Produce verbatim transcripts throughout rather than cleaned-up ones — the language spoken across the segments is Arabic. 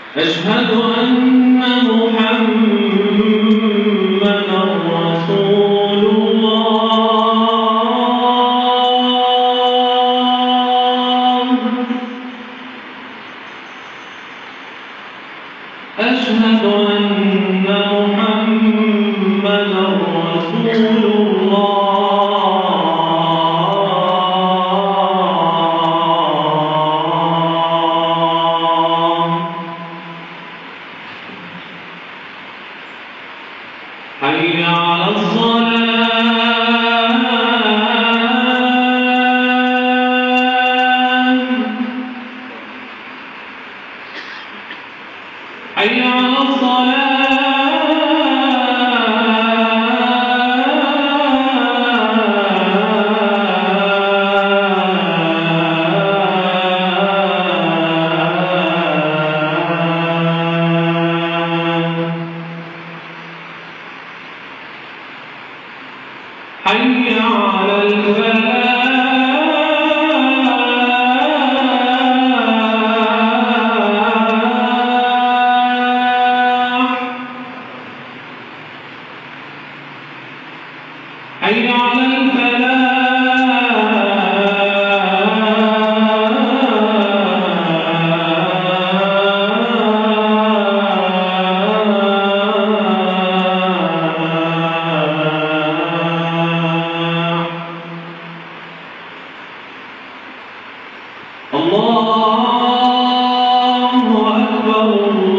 أشهد أن محمدًا رسول الله. أشهد أن محمدًا رسول الله. حي على الصلاة. حي على حي على الفلاح. حي على الله أكبر.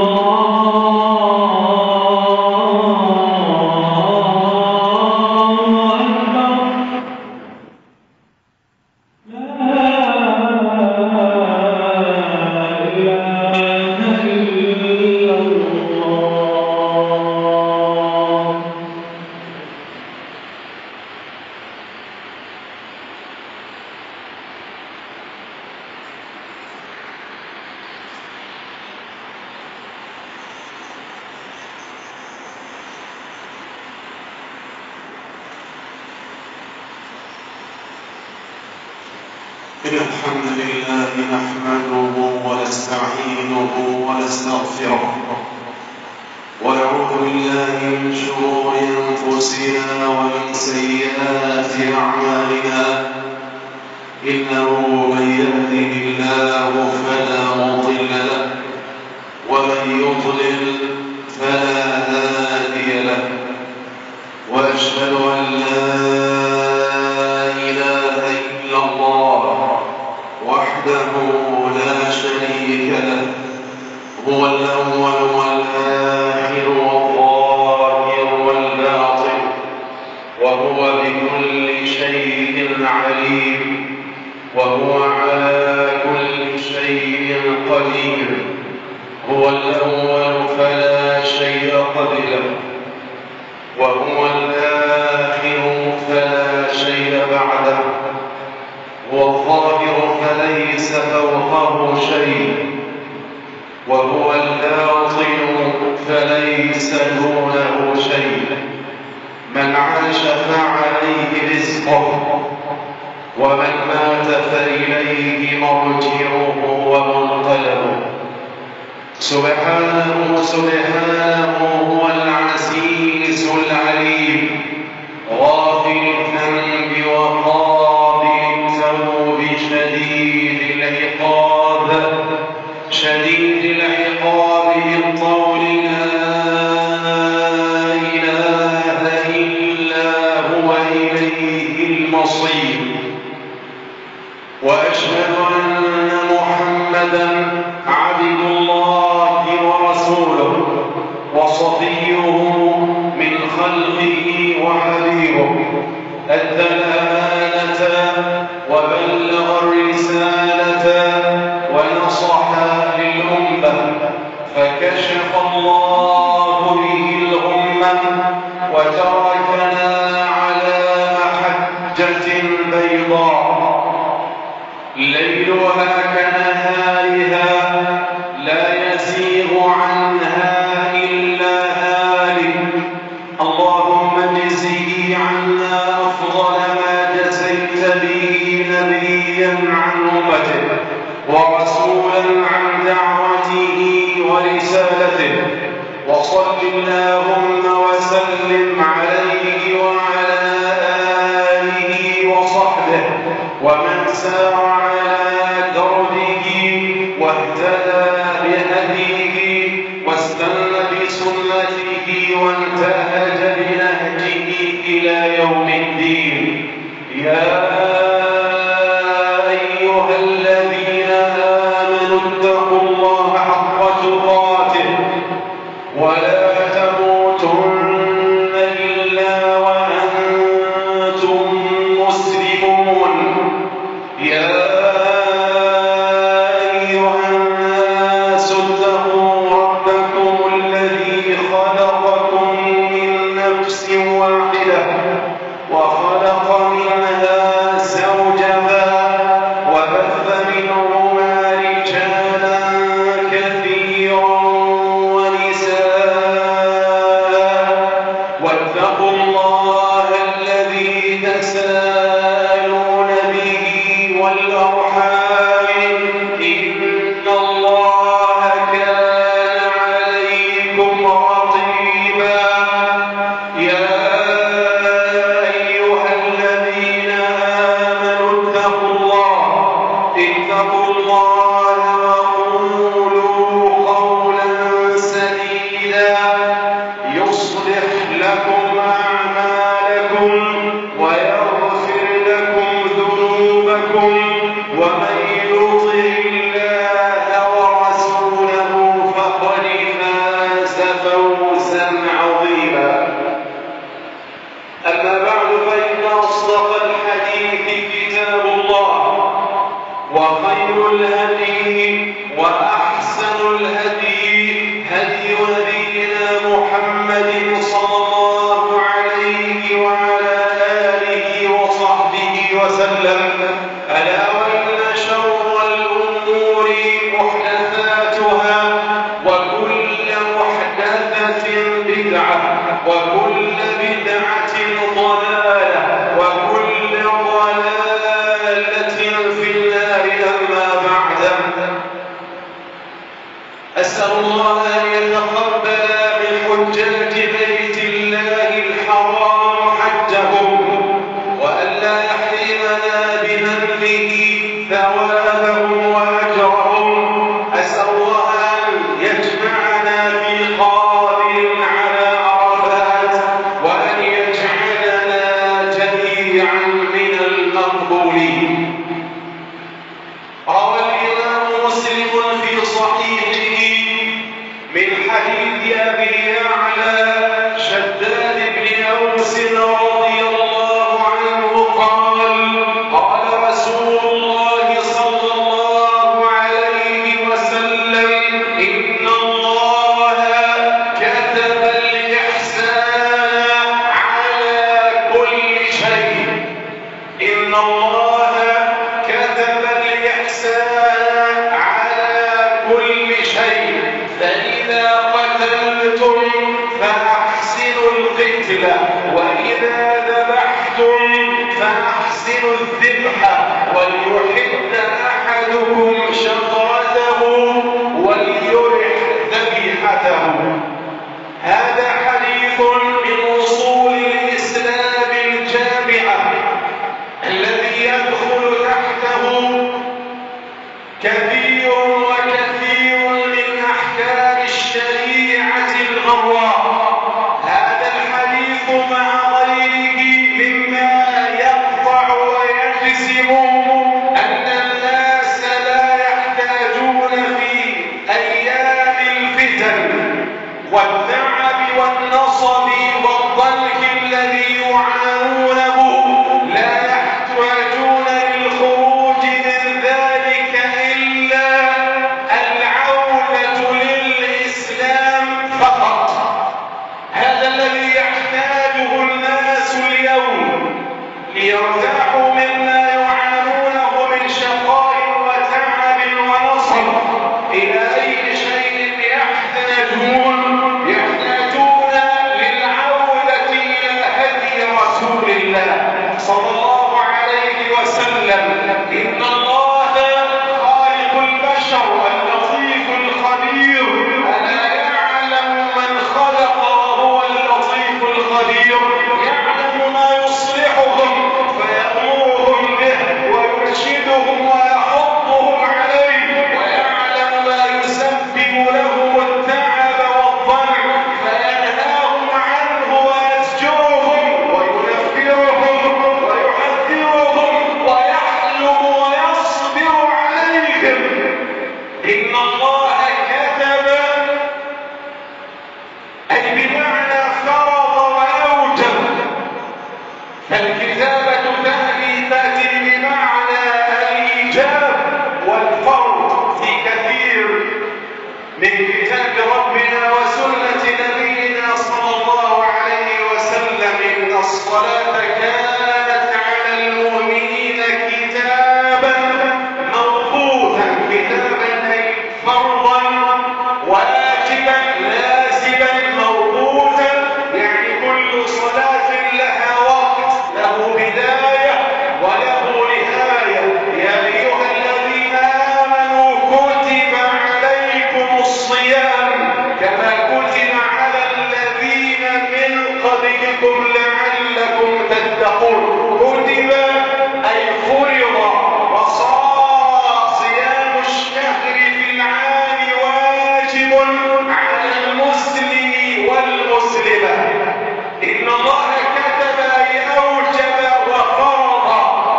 الله أكبر. لا إله إلا الله. إن الحمد لله نحمده ونستعينه ونستغفره ونعوذ بالله من شرور أنفسنا ومن سيئات أعمالنا. إنه من يهده الله فلا مضل له ومن يضلل فلا هادي له. وأشهد أن لا إله إلا الله وحده لا شريك له. هو الأول والآخر والظاهر والباطن وهو بكل شيء عليم وهو على كل شيء قدير. هو الأول فلا شيء قبله وهو الآخر فلا شيء بعده. هو الظاهر فليس فوقه شيء وهو الباطن فليس دونه شيء. من عاش فعليه رزقه ومن مات فإليه مرجعه ومنقلبه. سبحانه سبحانه هو العزيز العليم غافر الذنب وقابل التوب شديد العقاب شديد العقاب بالقول لا إله إلا هو إليه المصير. وأشهد أن محمدًا عبد الله ورسوله وصفيه من خلقه وحبيبه. أدى الأمانة وبلغ الرسالة ونصح للأمة وصل اللهم وسلم عليه وعلى آله وصحبه ومن سار على دربه واهتدى بهديه واستنى بسنته وانتهج بنهجه إلى يوم الدين. يا أيها الذين آمنوا اتقوا الله حق تقاته ولا تموتن إلا وأنتم مسلمون. يا أيها الناس اتقوا ربكم الذي خلقكم من نفس واحدة وخلق منها زوجها وبث منهما رجالا كثيرا واتقوا الله الذي تساءلون به والأرحام إن الله كان عليكم رقيبا. يا أيها الذين آمنوا اتقوا الله اتقوا الله وقولوا قولا سديدا يصلح لكم أعمالكم ويغفر لكم ذنوبكم ومن يطع الله ورسوله فقد فاز فوزا عظيما. أما بعد فإن أصدق الحديث كتاب الله وخير الهدي وأحسن الهدي هدي نبينا محمد صلى الله عليه وعلى آله وصحبه وسلم. ألا وإن شر الأمور محدثاتها وكل محدثة بدعة وكل بدعة ضلالة وكل ضلالة في النار. أما بعد أسأل الله أن يتقبل من حجاج بيت الله الحرام حجهم وألا يحرمنا بمنه ثوابهم وأجرهم. أسأل الله أن يجمعنا في قابل على عرفات وأن يجعلنا جميعا من المقبولين. روى الإمام مسلم في صحيحه من حديث أبي يعلى شداد بن أوس رضي الله عنه قال قال رسول الله صلى الله عليه وسلم إن الله كتب الإحسان على كل شيء. إن الله كتب الإحسان على كل شيء فإذا قتلتم فأحسنوا القتل وإذا ذبحتم فأحسنوا الذبح وليحد أحدكم شفرته وليرح ذبيحته. هذا حديث من أصول الإسلام الجامعة الذي يدخل تحته كثير وكثير من أحكام الشريعة الغراء. هذا الحديث مع غيره مما يقطع ويجزم أن الناس لا يحتاجون في أيام الفتن والتعب والنصب والضنك الذي يعانونه لا يحتاجون للخروج من ذلك إلا العودة للإسلام فقط. هذا الذي يحتاجه الناس اليوم ليرتاحوا مما يعانونه من شقاء وتعب ونصب. إلى أي شيء يحتاجون؟ يحتاجون للعودة إلى هدي رسول الله صلى الله عليه وسلم. إن الله خالق البشر اللطيف الخبير ألا يعلم من إن الله كتب أي بمعنى فرض وأوجب، فالكتابة تأتي تأتي بمعنى الإيجاب والفرض في كثير من كتاب ربنا وسنة نبينا صلى الله عليه وسلم. إن الصلاة كانت على المؤمنين كتابا موقوتا، كتابا أي فرضا واجبا لازما موقوتا، يعني كل صلاة لها وقت، له بداية وله نهاية. يا أيها الذين آمنوا كتب عليكم الصيام كما كتب على الذين من قبلكم لعلكم تتقون. كتب أي فرض، وصار صيام الشهر في العام واجب على المسلم والمسلمة. إن الله كتب أي أوجب وفرض،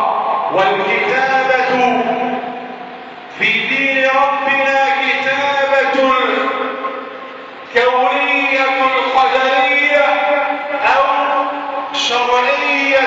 والكتابة في دين ربنا كتابة كونية قدرية أو شرعية.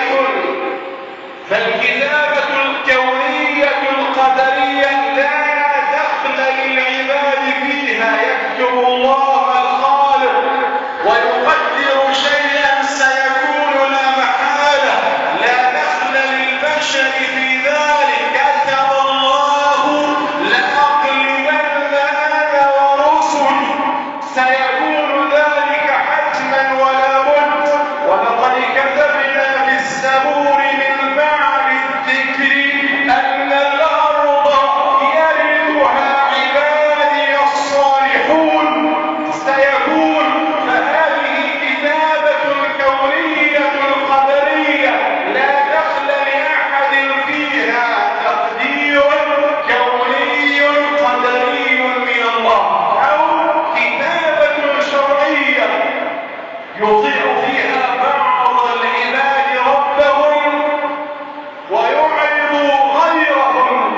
فالكتابة الكونية القدرية لا دخل للعباد فيها، يكتب الله الخالق ويقدر شيئا سيكون لا محالة، لا دخل للبشر في ذلك. كتب الله لأغلبن أنا ورسلي، سيكون ذلك حتما ولا بد. ولقد كتبنا في الزبور من بعد الذكر أن الأرض يرثها عبادي الصالحون، سيكون. فهذه كتابة كونية قدرية لا دخل لأحد فيها، تقدير كوني قدري من الله، أو كتابة شرعية يطيع فيها بعض العباد ربهم ويعرض غيرهم.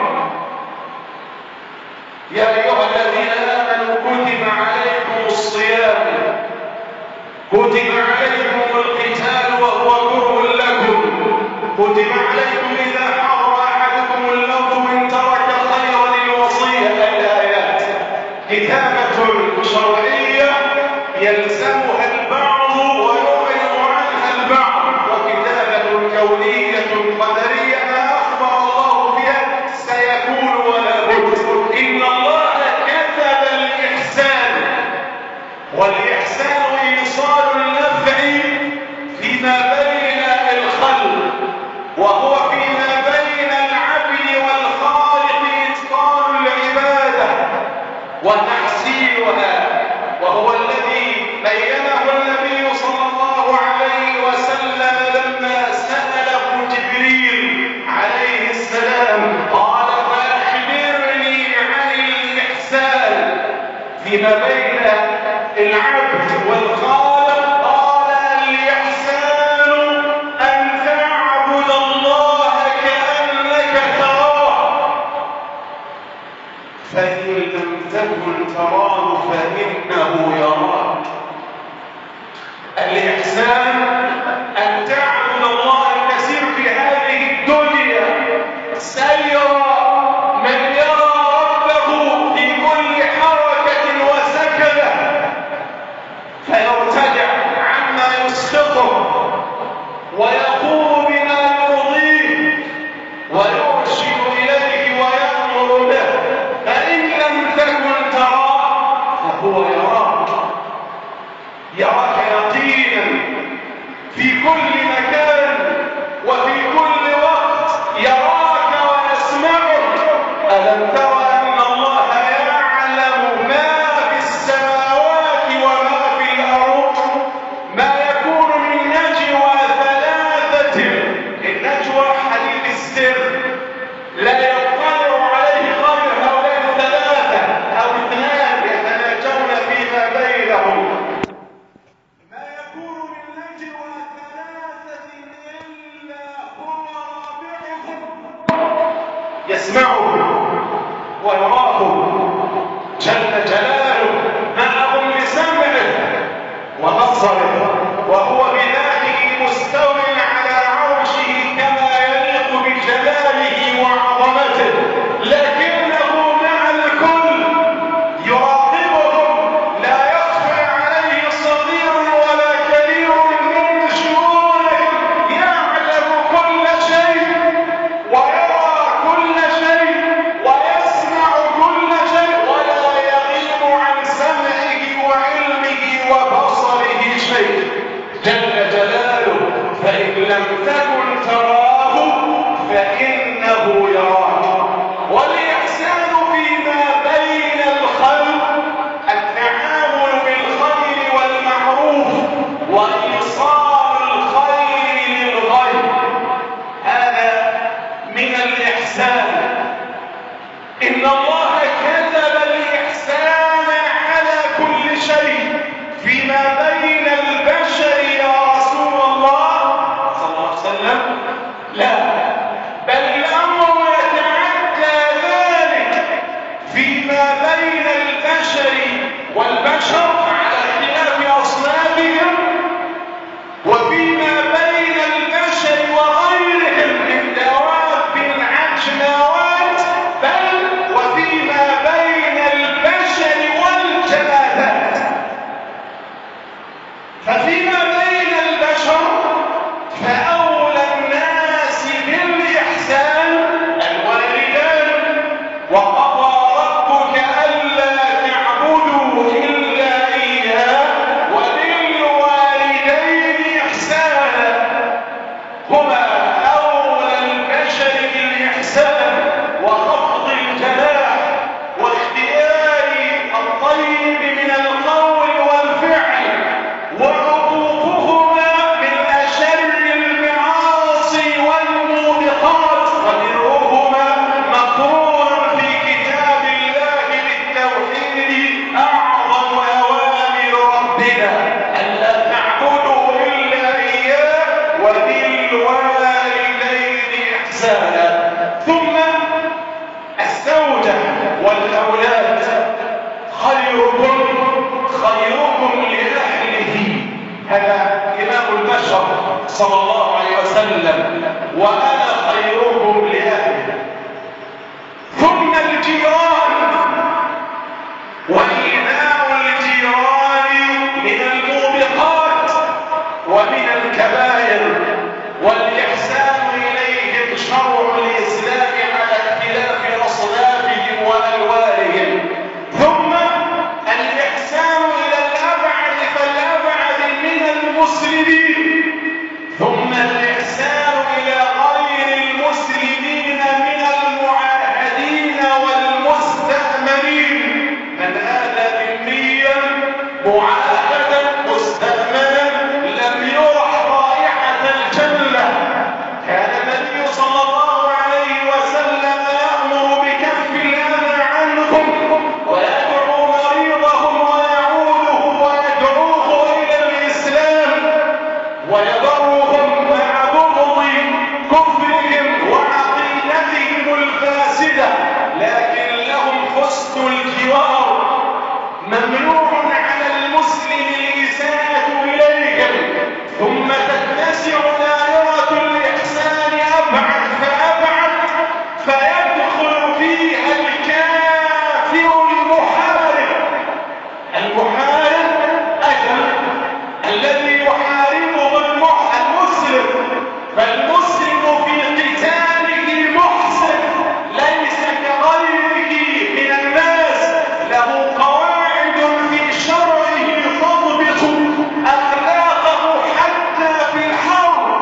يا أيها الذين آمنوا كتب عليكم الصيام كتب عليكم القتال وهو كره لكم، كتب عليكم إذا حضر أحدكم اللغو إن ترك خيرا الوصية. الآيات كتابة شرعية يلزمها البعض ويعرض عنها البعض، وكتابة كونية قدرية ما أخبر الله بها سيكون ولا بد. إن الله كتب الإحسان، والإحسان إيصال النفع فيما بين الخلق، وهو فيما بين العبد والخالق إتقان العبادة وتحسينها، وهو الذي بينه النبي صلى الله عليه وسلم لما سأله جبريل عليه السلام قال فأخبرني عن الإحسان فيما بين العبد والخالق. قال الإحسان أن تعبد الله كأنك تراه، فإن لم تكن تراه فإنه يراك. الإحسان أن تعبد الله. كثير في هذه الدنيا سيرى من يرى ربه في كل حركة وسكنة فيرتدع عما يسخطه ويقوم بما يرضيه ويرشد إليه ويأمر به. فإن لم تكن تراه فهو يراك، يراك يقينا فيما بين البشر والبشر على اختلاف أصنافهم، وفيما بين البشر وغيرهم من دواب عجماوات، بل وفيما بين البشر والجمادات. ففيما بين البشر فأولى الناس بالإحسان الوالدان، وقضى ربك ألا تعبدوا إلا إياه وبالوالدين إحسانا. هما أولى البشر بالإحسان وخفض الجناح واختيار الطيب من القول والفعل، وعقوقهما من أشر المعاصي والموبقات، وبرهما مقرون في كتاب الله بالتوحيد أعظم أوامر ربنا ألا تعبدوا إلا إياه وبالوالدين إحسانا. ثم الزوجة والأولاد، خيركم خيركم لأهله، هذا إمام البشر صلى الله عليه وسلم، وأنا خيركم لأهله. ثم الجيران، وإيذاء الجيران من الموبقات ومن الكبائر، والإحسان إليهم شرع الإسلام على اختلاف أصنافهم وألوانهم. ثم الإحسان إلى الأبعد فالأبعد من المسلمين، ثم الإحسان إلى غير المسلمين من المعاهدين والمستأمنين. من آذى ذميا معاهدا مستأمنا لم يرح رائحة الجنة. كان النبي صلى الله عليه وسلم يأمر بكف الأذى عنهم، ويدعو مريضهم ويعوده ويدعوه إلى الإسلام، ويضرهم مع بغض كفرهم وعقيدتهم الفاسدة، لكن لهم حسن الجوار. ممنوع على المسلم الإساءة إليهم. ثم تتسع دائرة الإحسان أبعد فأبعد، فيدخل فيها الكافر المحارب. المحارب أجل الذي يحاربه المسلم، فالمسلم في قتاله محسن، ليس كغيره من الناس، له قواعد في شرعه تضبط أخلاقه حتى في الحرب.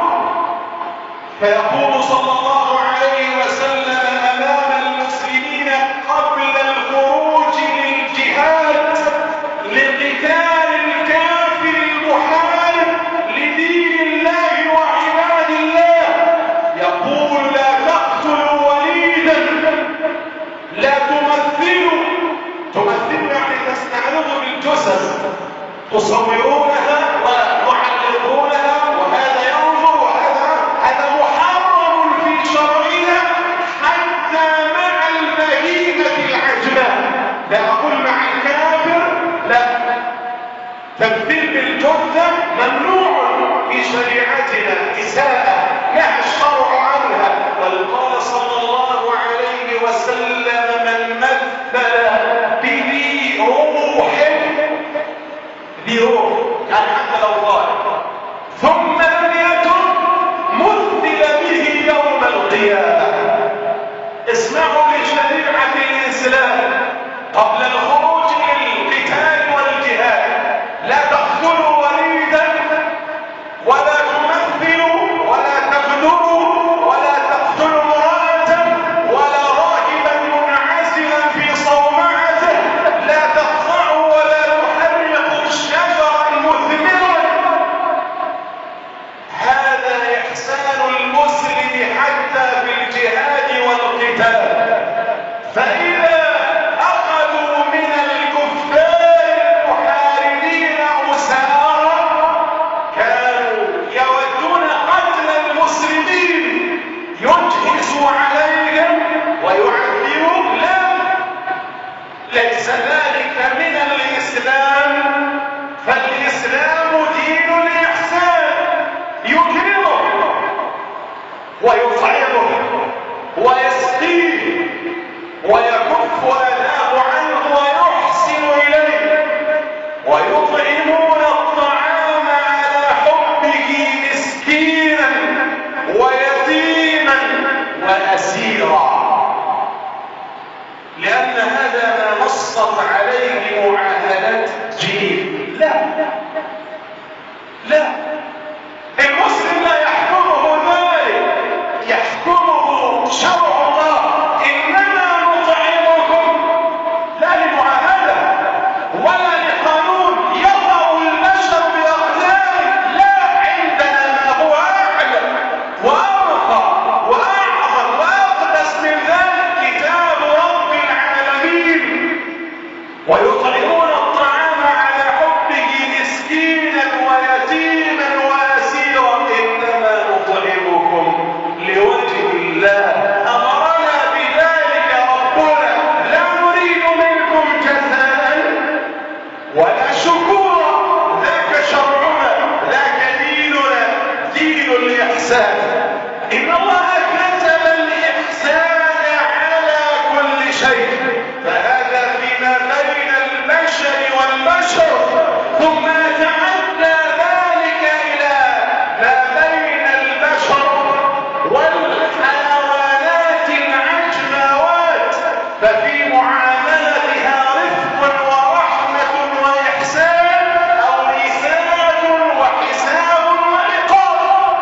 فيقول صلى الله عليه وسلم أمام المسلمين قبل الخروج للجهاد لقتال الكافر المحارب لدين الله وعباد الله، يقول لا تقتلوا وليدا، لا تمثلوا. تمثلوا يعني تستعرضوا بالجثث، تصورونها وتعلقونها، وهذا ينظر وهذا هذا محرم في شرعنا حتى مع البهيمة العجماء. لا أقول مع الكافر، لا، تمثيل بالجثة ممنوع في شريعتنا، إساءة نهى الشرع عنها. بل قال صلى الله عليه وسلم من مثل بذي روح، ذي روح يعني حتى لو ظالم، ثم لم يكن مثل به يوم القيامة. اسمعوا لشريعة الإسلام قبل الخروج للقتال والجهاد: لا تقتلوا وليدا، ولا تمثلوا، ولا تغدروا، ولا تقتلوا امرأة، ولا راهبا منعزلا في صومعته، لا تقطعوا ولا تحرقوا الشجر المثمر ليس ذلك من الإسلام، فالإسلام دين الإحسان، يكرمه ويطعمه ويسقيه ويكف أذاه عنه ويحسن إليه، ويطعمون الطعام على حبه مسكينا ويتيما وأسيرا، لأن هذا ما نصت عليه معاهدات جنيف. لا لا، المسلم لا يحكمه ذلك، يحكمه شرع الله. إنما نطعمكم لا لمعاهدة ولا لقانون يضع البشر بأقدامه، لا، عندنا ما هو أعلى وأرقى وأعظم وأقدس من ذلك، كتاب رب العالمين. ويطعمون الطعام على حبه مسكينا ويتيما وأسيرا، إنما نطعمكم لوجه الله، أمرنا بذلك ربنا، لا نريد منكم جزاء ولا شكورا، ذاك شرعنا، ذاك ديننا، دين الإحسان. إن الله كتب الإحسان على كل شيء، فهذا فيما بين البشر والبشر، ثم تعدى ذلك إلى ما بين البشر والحيوانات العجماوات، ففي معاملتها رفق ورحمة وإحسان، أو ميزان وحساب وعقاب.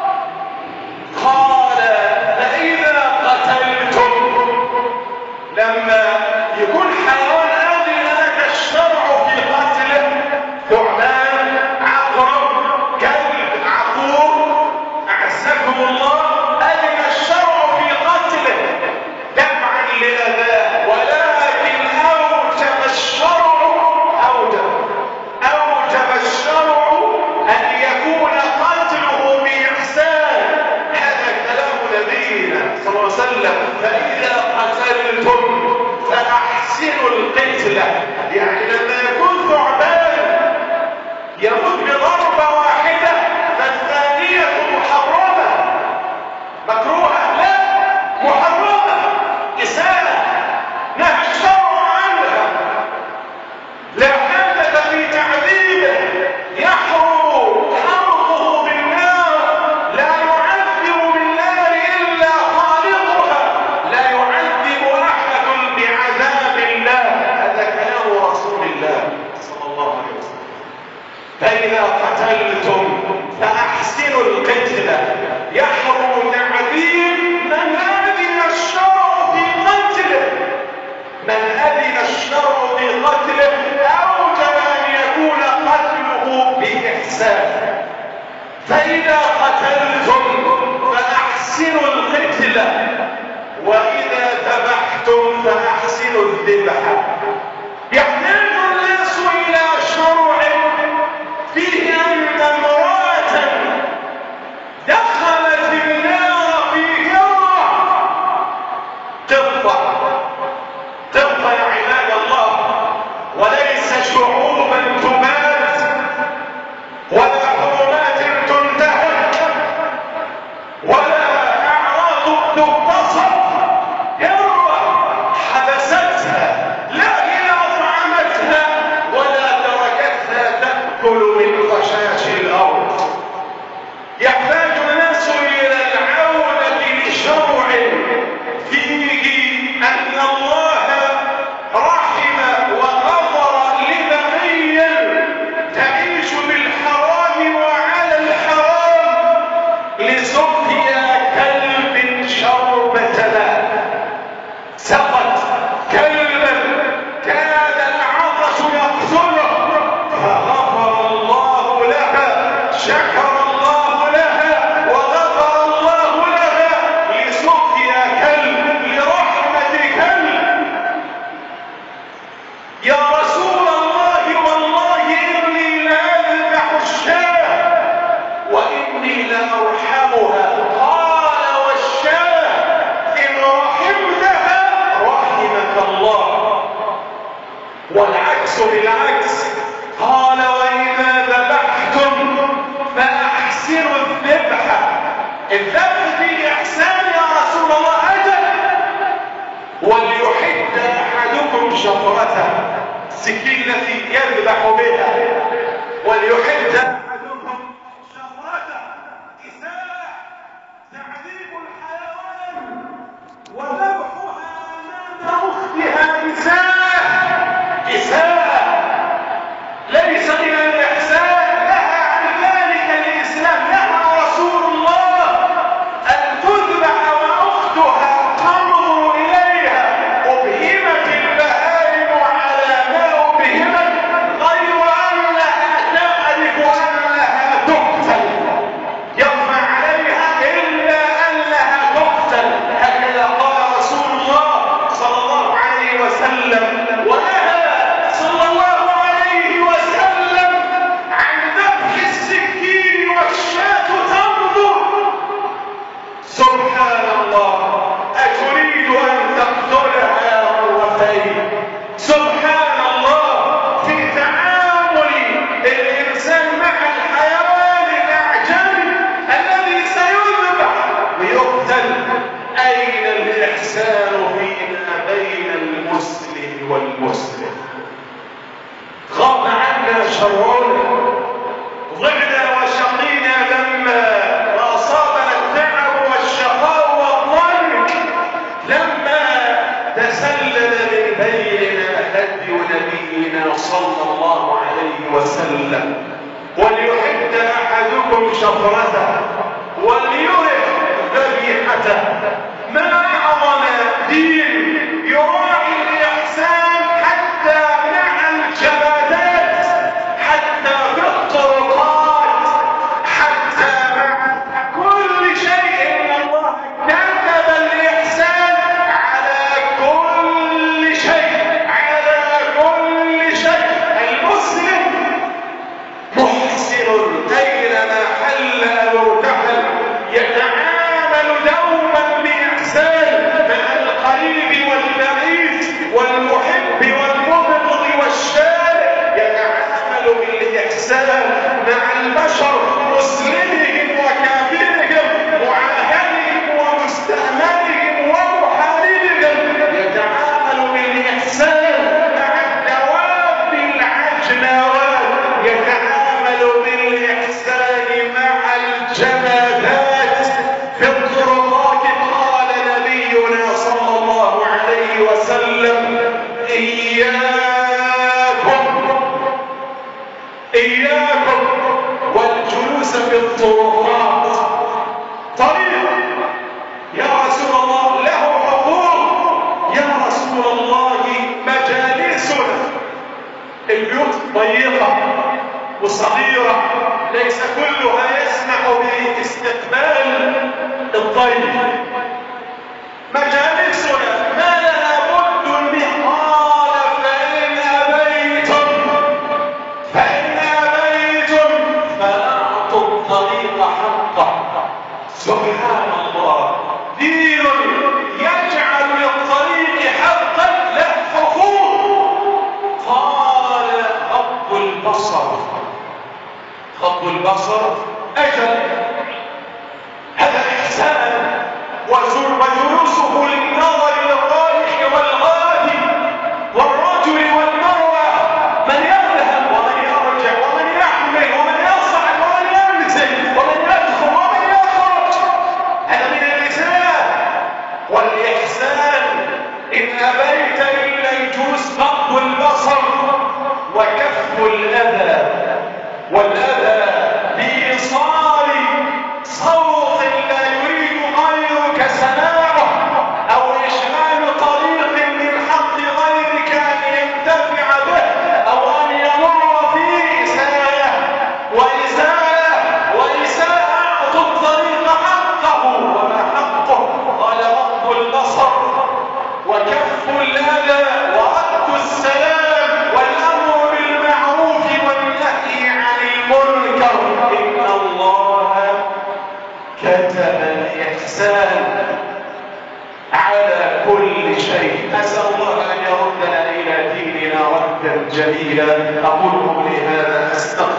قال فإذا قتلتم، لما يكون حيوان أذن لك الشرع في قتله، ثعبان، عقرب، كلب، عقور، أعزكم الله، أذن الشرع في قتله دفعا لأذاه، ولكن أوجب الشرع أوجب أوجب الشرع أن يكون قتله بإحسان. هذا كلام نبينا صلى الله عليه وسلم، فإذا قتلتم فأحسنوا القتلة. يعني لما يكون ثعبان يموت بضربة واحدة، فالثانية محرمة مكروهة، لا، محرمة، إساءة، نهى الشرع عنها، لا حاجة في تعذيبه، يحرم حرقه بالنار، لا يعذب بالنار إلا خالقها، لا يعذب أحد بعذاب الله. هذا كلام رسول الله صلى الله عليه وسلم. فإذا قتلتم فأحسنوا القتلة، يحرم تعذيب من أذن الشرع في قتله، من أذن الشرع في قتله أوجب أن يكون قتله بإحسان. فإذا قتلتم فأحسنوا القتلة، وإذا ذبحتم فأحسنوا الذبح. يحتاج الناس إلى شرع فيه أن امرأة دخلت النار في هرة، قطة قطة يا عباد الله، وليس شعوبا تمات ولا حرمات تنتهك ولا أعراض تغتصب. هرة حبستها، لا هي أطعمتها ولا تركتها تأكل من خشاش الأرض. يحتاج الناس إلى العودة لشرع فيه أن الله رحم وغفر لبنيا تعيش بالحرام وعلى الحرام، لسقيا كلب شربة ماء، سقت كلبا كاد العطش يقتله، فغفر الله لها، شكر الله لها وغفر الله لها، لسقيا كلب، لرحمة كلب. يا رسول الله، والله إني لأذبح الشاة وإني لأرحمها. قال والشاة إن رحمتها رحمك الله. والعكس بالعكس. قال وإذا ذبحتم فأحسنوا الذبح. الذبح فيه إحسان يا رسول الله. أجل. وليحد أحدكم شفرته، السكين التي يذبح بها، وليحد أحدكم شفرته، إساءة تعذيب الحيوان وذبحها أمام أختها إساءة إساءة ليس من الإحسان. نهى عن ذلك الإسلام، نهى رسول الله أن تذبح وأختها تنظر إليها. أبهمت البهائم على ما أبهمت غير أنها تعرف أنها تقتل، يطمع عليها إلا أنها تقتل. هكذا قال رسول الله صلى الله عليه وسلم. ونهى صلى الله عليه وسلم عن ذبح السكين والشاة تنظر. سبحان الله، أتريد أن تقتلها مرتين؟ سبحان الله، في تعامل الإنسان مع الحيوان الأعجمي الذي سيذبح ويقتل. أين الإحسان فيما بين المسلم والمسلم؟ غاب عنا شرعنا، ضعنا وشقينا لما أصابنا التعب والشقاء والضنك، لما تسلل من بيننا هدي نبينا صلى الله عليه وسلم. وليحد أحدكم شفرته وليرح ذبيحته. ما أعظم دين يراعي الإحسان حتى مع الجمادات، حتى في الطرقات، حتى مع كل شيء. إن الله كتب الإحسان على كل شيء، على كل شيء. المسلم محسن أينما حل أو ارتحل، يتعامل دوما بإحسان مع القريب والبعيد والمحب والمبغض والشارع. يتعامل بالإحسان مع البشر، مسلمهم وكافرهم، معاهدهم ومستأمنهم ومحاربهم. يتعامل بالإحسان مع الدواب العجلوات، يتعامل بالإحسان مع الجمادات في الطرقات. قال نبينا صلى الله عليه وسلم: إياكم إياكم والجلوس في الطرقات. طريق يا رسول الله له حقوق. يا رسول الله مجالسنا البيوت ضيقة وصغيرة، ليس كلها يسمح باستقبال الضيف. مجالسنا ما لها بد من. قال فإن أبيتم فإن أبيتم فأعطوا الطريق حقه. سبحان الله، دين يجعل للطريق حقا له حقوق. قال غض البصر. غض البصر أجل، هذا إحسان. وجلوسه للنظر للرايح والغادي والرجل والمرأة، من يذهب ومن يرجع ومن يحمل ومن يصعد ومن ينزل ومن يدخل ومن يخرج. هذا من الإحسان. والإحسان إن أبيت إلا الجوز غض البصر وكف الأذى، والأذى بإيصال صوت لا يريد غيرك سماعه، أو إشغال طريق من حق غيرك أن ينتفع به، أو أن يمر فيه إساءة وإساءة وإساءة. أعطوا الطريق حقه. وما حقه؟ قال غض البصر وكف الأذى ورد السلام والأمر بالمعروف والنهي عن المنكر. إن الله كتب الإحسان على كل شيء. أسأل الله أن يردنا إلى ديننا ردا جميلا. أقول قولي هذا أستغفر